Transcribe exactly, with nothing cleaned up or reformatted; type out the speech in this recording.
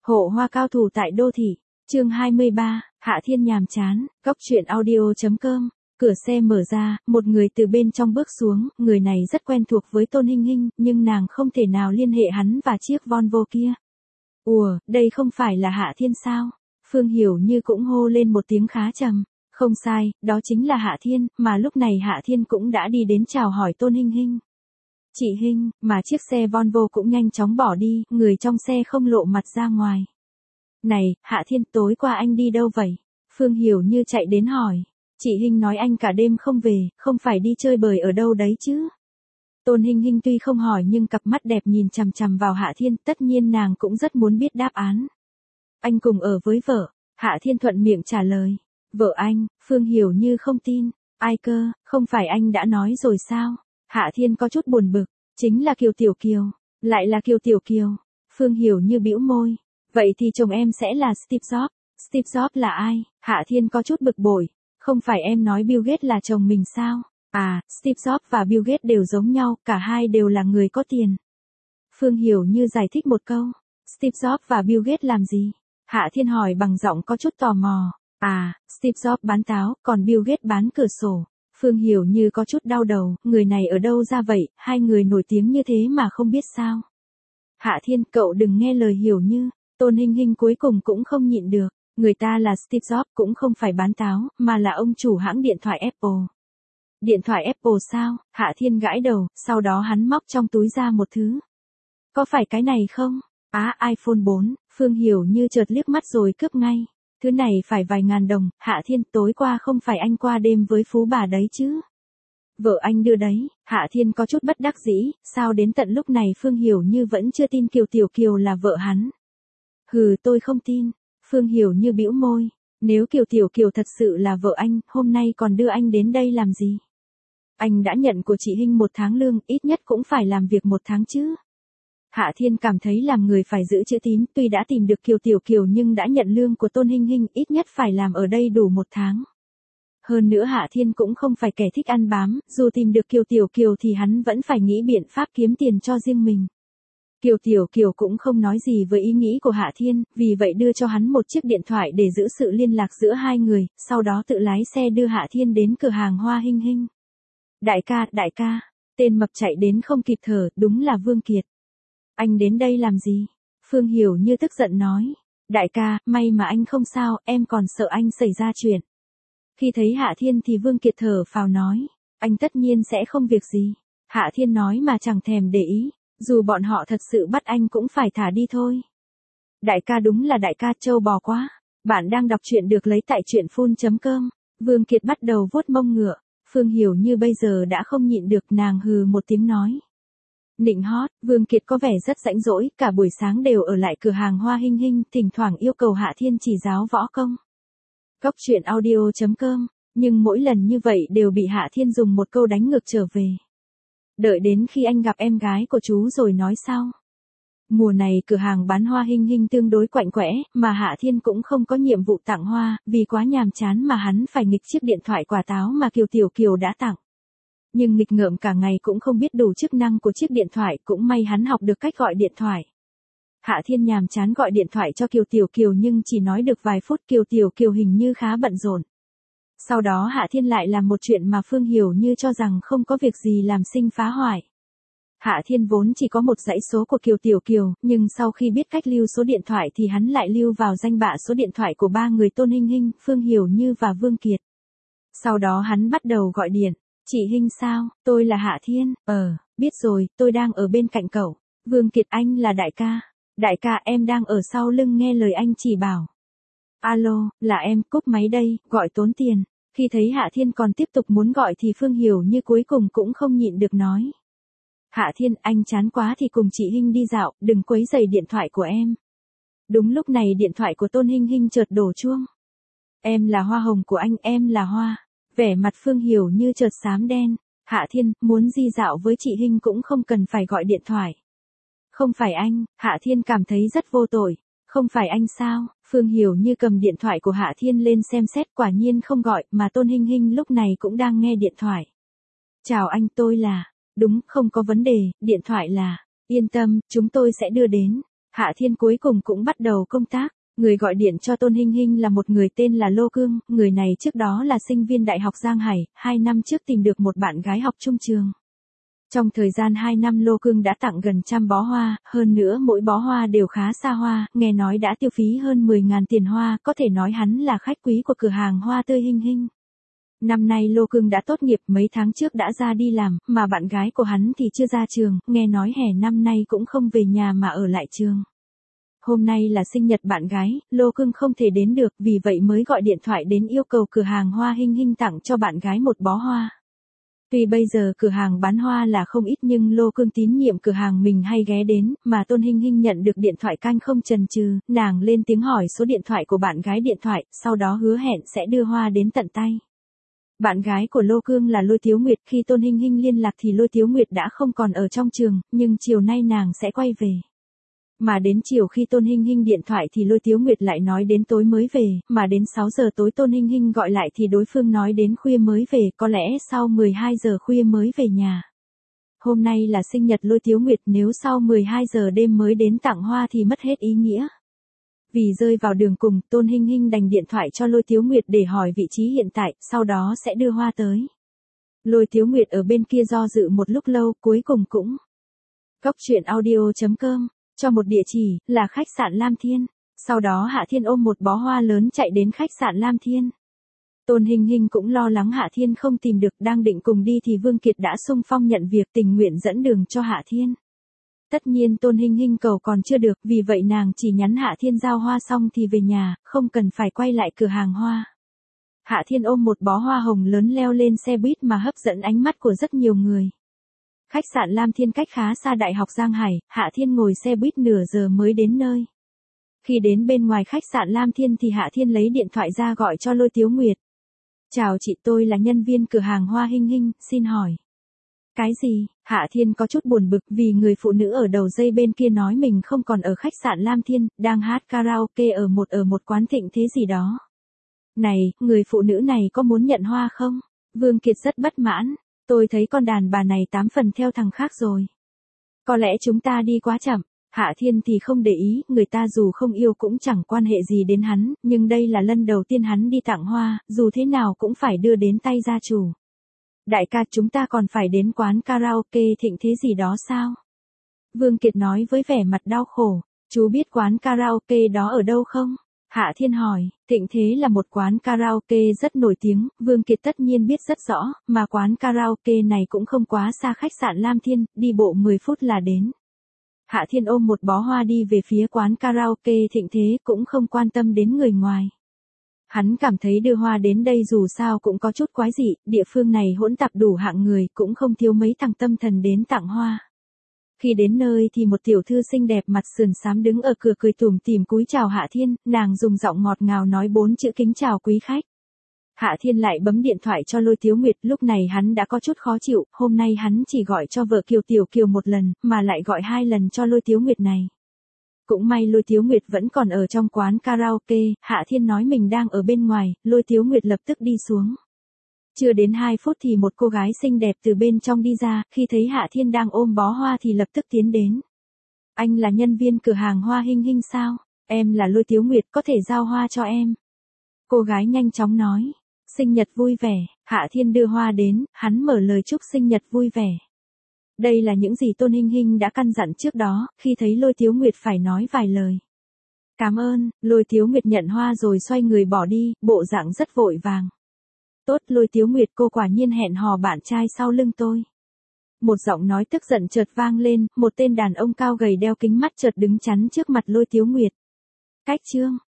Hộ hoa cao thủ tại đô thị. Chương hai mươi ba, Hạ Thiên nhàm chán. Góc truyện audio chấm com. Cửa xe mở ra, một người từ bên trong bước xuống, người này rất quen thuộc với Tôn Hinh Hinh, nhưng nàng không thể nào liên hệ hắn và chiếc Volvo kia. Ủa, đây không phải là Hạ Thiên sao? Phương Hiểu Như cũng hô lên một tiếng khá trầm. Không sai, đó chính là Hạ Thiên, mà lúc này Hạ Thiên cũng đã đi đến chào hỏi Tôn Hinh Hinh. Chị Hinh, mà chiếc xe Volvo cũng nhanh chóng bỏ đi, người trong xe không lộ mặt ra ngoài. Này, Hạ Thiên, tối qua anh đi đâu vậy? Phương Hiểu Như chạy đến hỏi. Chị Hinh nói anh cả đêm không về, không phải đi chơi bời ở đâu đấy chứ? Tôn Hinh Hinh tuy không hỏi nhưng cặp mắt đẹp nhìn chằm chằm vào Hạ Thiên, tất nhiên nàng cũng rất muốn biết đáp án. Anh cùng ở với vợ. Hạ Thiên thuận miệng trả lời. Vợ anh? Phương Hiểu Như không tin. Ai cơ, không phải anh đã nói rồi sao? Hạ Thiên có chút buồn bực. Chính là Kiều Tiểu Kiều. Lại là Kiều Tiểu Kiều. Phương Hiểu Như bĩu môi. Vậy thì chồng em sẽ là Steve Jobs. Steve Jobs là ai? Hạ Thiên có chút bực bội. Không phải em nói Bill Gates là chồng mình sao? À, Steve Jobs và Bill Gates đều giống nhau, cả hai đều là người có tiền. Phương Hiểu Như giải thích một câu. Steve Jobs và Bill Gates làm gì? Hạ Thiên hỏi bằng giọng có chút tò mò. À, Steve Jobs bán táo, còn Bill Gates bán cửa sổ. Phương Hiểu Như có chút đau đầu, người này ở đâu ra vậy, hai người nổi tiếng như thế mà không biết sao. Hạ Thiên, cậu đừng nghe lời Hiểu Như. Tôn Hinh Hinh cuối cùng cũng không nhịn được. Người ta là Steve Jobs cũng không phải bán táo, mà là ông chủ hãng điện thoại Apple. Điện thoại Apple sao? Hạ Thiên gãi đầu, sau đó hắn móc trong túi ra một thứ. Có phải cái này không? Á, à, iPhone bốn, Phương Hiểu Như chợt liếc mắt rồi cướp ngay. Thứ này phải vài ngàn đồng, Hạ Thiên, tối qua không phải anh qua đêm với phú bà đấy chứ? Vợ anh đưa đấy. Hạ Thiên có chút bất đắc dĩ, sao đến tận lúc này Phương Hiểu Như vẫn chưa tin Kiều Tiểu Kiều là vợ hắn? Hừ, tôi không tin. Phương Hiểu Như bĩu môi. Nếu Kiều Tiểu Kiều thật sự là vợ anh, hôm nay còn đưa anh đến đây làm gì? Anh đã nhận của chị Hinh một tháng lương, ít nhất cũng phải làm việc một tháng chứ. Hạ Thiên cảm thấy làm người phải giữ chữ tín, tuy đã tìm được Kiều Tiểu Kiều nhưng đã nhận lương của Tôn Hinh Hinh, ít nhất phải làm ở đây đủ một tháng. Hơn nữa Hạ Thiên cũng không phải kẻ thích ăn bám, dù tìm được Kiều Tiểu Kiều thì hắn vẫn phải nghĩ biện pháp kiếm tiền cho riêng mình. Kiều Tiểu Kiều cũng không nói gì với ý nghĩ của Hạ Thiên, vì vậy đưa cho hắn một chiếc điện thoại để giữ sự liên lạc giữa hai người, sau đó tự lái xe đưa Hạ Thiên đến cửa hàng Hoa Hinh Hinh. Đại ca, đại ca, tên mập chạy đến không kịp thở, đúng là Vương Kiệt. Anh đến đây làm gì? Phương Hiểu Như tức giận nói. Đại ca, may mà anh không sao, em còn sợ anh xảy ra chuyện. Khi thấy Hạ Thiên thì Vương Kiệt thở phào nói. Anh tất nhiên sẽ không việc gì. Hạ Thiên nói mà chẳng thèm để ý. Dù bọn họ thật sự bắt anh cũng phải thả đi thôi. Đại ca đúng là đại ca trâu bò quá. Bạn đang đọc truyện được lấy tại truyện phun chấm com. Vương Kiệt bắt đầu vuốt mông ngựa. Phương Hiểu Như bây giờ đã không nhịn được, nàng hừ một tiếng nói. Nịnh hót, Vương Kiệt có vẻ rất rãnh rỗi, cả buổi sáng đều ở lại cửa hàng Hoa Hinh Hinh, thỉnh thoảng yêu cầu Hạ Thiên chỉ giáo võ công. Góc truyện audio chấm com, nhưng mỗi lần như vậy đều bị Hạ Thiên dùng một câu đánh ngược trở về. Đợi đến khi anh gặp em gái của chú rồi nói sau. Mùa này cửa hàng bán Hoa Hinh Hinh tương đối quạnh quẽ, mà Hạ Thiên cũng không có nhiệm vụ tặng hoa, vì quá nhàm chán mà hắn phải nghịch chiếc điện thoại quả táo mà Kiều Tiểu Kiều đã tặng. Nhưng nghịch ngợm cả ngày cũng không biết đủ chức năng của chiếc điện thoại, cũng may hắn học được cách gọi điện thoại. Hạ Thiên nhàm chán gọi điện thoại cho Kiều Tiểu Kiều nhưng chỉ nói được vài phút, Kiều Tiểu Kiều hình như khá bận rộn. Sau đó Hạ Thiên lại làm một chuyện mà Phương Hiểu Như cho rằng không có việc gì làm sinh phá hoại. Hạ Thiên vốn chỉ có một dãy số của Kiều Tiểu Kiều, nhưng sau khi biết cách lưu số điện thoại thì hắn lại lưu vào danh bạ số điện thoại của ba người Tôn Hinh Hinh, Phương Hiểu Như và Vương Kiệt. Sau đó hắn bắt đầu gọi điện. Chị Hinh sao, tôi là Hạ Thiên. Ờ, biết rồi, tôi đang ở bên cạnh cậu. Vương Kiệt, anh là đại ca. Đại ca, em đang ở sau lưng nghe lời anh chỉ bảo. Alo, là em, cúp máy đây, gọi tốn tiền. Khi thấy Hạ Thiên còn tiếp tục muốn gọi thì Phương Hiểu Như cuối cùng cũng không nhịn được nói. Hạ Thiên, anh chán quá thì cùng chị Hinh đi dạo, đừng quấy rầy điện thoại của em. Đúng lúc này điện thoại của Tôn Hinh Hinh chợt đổ chuông. Em là hoa hồng của anh, em là hoa. Vẻ mặt Phương Hiểu Như chợt xám đen. Hạ Thiên, muốn đi dạo với chị Hinh cũng không cần phải gọi điện thoại. Không phải anh. Hạ Thiên cảm thấy rất vô tội. Không phải anh sao? Phương Hiểu Như cầm điện thoại của Hạ Thiên lên xem xét, quả nhiên không gọi, mà Tôn Hinh Hinh lúc này cũng đang nghe điện thoại. Chào anh, tôi là... Đúng, không có vấn đề, điện thoại là... Yên tâm, chúng tôi sẽ đưa đến. Hạ Thiên cuối cùng cũng bắt đầu công tác. Người gọi điện cho Tôn Hinh Hinh là một người tên là Lô Cương, người này trước đó là sinh viên Đại học Giang Hải, hai năm trước tìm được một bạn gái học chung trường. Trong thời gian hai năm Lô Cương đã tặng gần trăm bó hoa, hơn nữa mỗi bó hoa đều khá xa hoa, nghe nói đã tiêu phí hơn mười ngàn tiền hoa, có thể nói hắn là khách quý của cửa hàng hoa tươi Hinh Hinh. Năm nay Lô Cương đã tốt nghiệp, mấy tháng trước đã ra đi làm, mà bạn gái của hắn thì chưa ra trường, nghe nói hè năm nay cũng không về nhà mà ở lại trường. Hôm nay là sinh nhật bạn gái, Lô Cương không thể đến được, vì vậy mới gọi điện thoại đến yêu cầu cửa hàng hoa Hinh Hinh tặng cho bạn gái một bó hoa. Tuy bây giờ cửa hàng bán hoa là không ít nhưng Lô Cương tín nhiệm cửa hàng mình hay ghé đến, mà Tôn Hinh Hinh nhận được điện thoại canh không chần chừ, nàng lên tiếng hỏi số điện thoại của bạn gái điện thoại, sau đó hứa hẹn sẽ đưa hoa đến tận tay. Bạn gái của Lô Cương là Lôi Tiếu Nguyệt, khi Tôn Hinh Hinh liên lạc thì Lôi Tiếu Nguyệt đã không còn ở trong trường, nhưng chiều nay nàng sẽ quay về. Mà đến chiều khi Tôn Hinh Hinh điện thoại thì Lôi Tiếu Nguyệt lại nói đến tối mới về, mà đến sáu giờ tối Tôn Hinh Hinh gọi lại thì đối phương nói đến khuya mới về, có lẽ sau mười hai giờ khuya mới về nhà. Hôm nay là sinh nhật Lôi Tiếu Nguyệt, nếu sau mười hai giờ đêm mới đến tặng hoa thì mất hết ý nghĩa. Vì rơi vào đường cùng, Tôn Hinh Hinh đành điện thoại cho Lôi Tiếu Nguyệt để hỏi vị trí hiện tại, sau đó sẽ đưa hoa tới. Lôi Tiếu Nguyệt ở bên kia do dự một lúc lâu, cuối cùng cũng Cốc truyện audio chấm com cho một địa chỉ là khách sạn Lam Thiên. Sau đó Hạ Thiên ôm một bó hoa lớn chạy đến khách sạn Lam Thiên. Tôn Hinh Hinh cũng lo lắng Hạ Thiên không tìm được, đang định cùng đi thì Vương Kiệt đã xung phong nhận việc, tình nguyện dẫn đường cho Hạ Thiên. Tất nhiên Tôn Hinh Hinh cầu còn chưa được, vì vậy nàng chỉ nhắn Hạ Thiên giao hoa xong thì về nhà, không cần phải quay lại cửa hàng hoa. Hạ Thiên ôm một bó hoa hồng lớn leo lên xe buýt mà hấp dẫn ánh mắt của rất nhiều người. Khách sạn Lam Thiên cách khá xa Đại học Giang Hải, Hạ Thiên ngồi xe buýt nửa giờ mới đến nơi. Khi đến bên ngoài khách sạn Lam Thiên thì Hạ Thiên lấy điện thoại ra gọi cho Lôi Tiếu Nguyệt. Chào chị, tôi là nhân viên cửa hàng hoa Hinh Hinh, xin hỏi. Cái gì? Hạ Thiên có chút buồn bực vì người phụ nữ ở đầu dây bên kia nói mình không còn ở khách sạn Lam Thiên, đang hát karaoke ở một ở một quán thịnh thế gì đó. Này, người phụ nữ này có muốn nhận hoa không? Vương Kiệt rất bất mãn. Tôi thấy con đàn bà này tám phần theo thằng khác rồi. Có lẽ chúng ta đi quá chậm. Hạ Thiên thì không để ý, người ta dù không yêu cũng chẳng quan hệ gì đến hắn, nhưng đây là lần đầu tiên hắn đi tặng hoa, dù thế nào cũng phải đưa đến tay gia chủ. Đại ca, chúng ta còn phải đến quán karaoke thịnh thế gì đó sao? Vương Kiệt nói với vẻ mặt đau khổ. Chú biết quán karaoke đó ở đâu không? Hạ Thiên hỏi. Thịnh Thế là một quán karaoke rất nổi tiếng, Vương Kiệt tất nhiên biết rất rõ, mà quán karaoke này cũng không quá xa khách sạn Lam Thiên, đi bộ mười phút là đến. Hạ Thiên ôm một bó hoa đi về phía quán karaoke Thịnh Thế, cũng không quan tâm đến người ngoài. Hắn cảm thấy đưa hoa đến đây dù sao cũng có chút quái dị, địa phương này hỗn tạp đủ hạng người, cũng không thiếu mấy thằng tâm thần đến tặng hoa. Khi đến nơi thì một tiểu thư xinh đẹp mặt sườn xám đứng ở cửa cười tủm tỉm cúi chào Hạ Thiên, nàng dùng giọng ngọt ngào nói bốn chữ kính chào quý khách. Hạ Thiên lại bấm điện thoại cho Lôi Tiếu Nguyệt, lúc này hắn đã có chút khó chịu, hôm nay hắn chỉ gọi cho vợ Kiều Tiểu Kiều một lần, mà lại gọi hai lần cho Lôi Tiếu Nguyệt này. Cũng may Lôi Tiếu Nguyệt vẫn còn ở trong quán karaoke, Hạ Thiên nói mình đang ở bên ngoài, Lôi Tiếu Nguyệt lập tức đi xuống. Chưa đến hai phút thì một cô gái xinh đẹp từ bên trong đi ra, khi thấy Hạ Thiên đang ôm bó hoa thì lập tức tiến đến. Anh là nhân viên cửa hàng hoa Hinh Hinh sao? Em là Lôi Tiếu Nguyệt, có thể giao hoa cho em. Cô gái nhanh chóng nói. Sinh nhật vui vẻ, Hạ Thiên đưa hoa đến, hắn mở lời chúc sinh nhật vui vẻ. Đây là những gì Tôn Hinh Hinh đã căn dặn trước đó, khi thấy Lôi Tiếu Nguyệt phải nói vài lời. Cảm ơn, Lôi Tiếu Nguyệt nhận hoa rồi xoay người bỏ đi, bộ dạng rất vội vàng. Tốt, Lôi Tiếu Nguyệt, cô quả nhiên hẹn hò bạn trai sau lưng tôi. Một giọng nói tức giận chợt vang lên, một tên đàn ông cao gầy đeo kính mắt chợt đứng chắn trước mặt Lôi Tiếu Nguyệt. Cách chương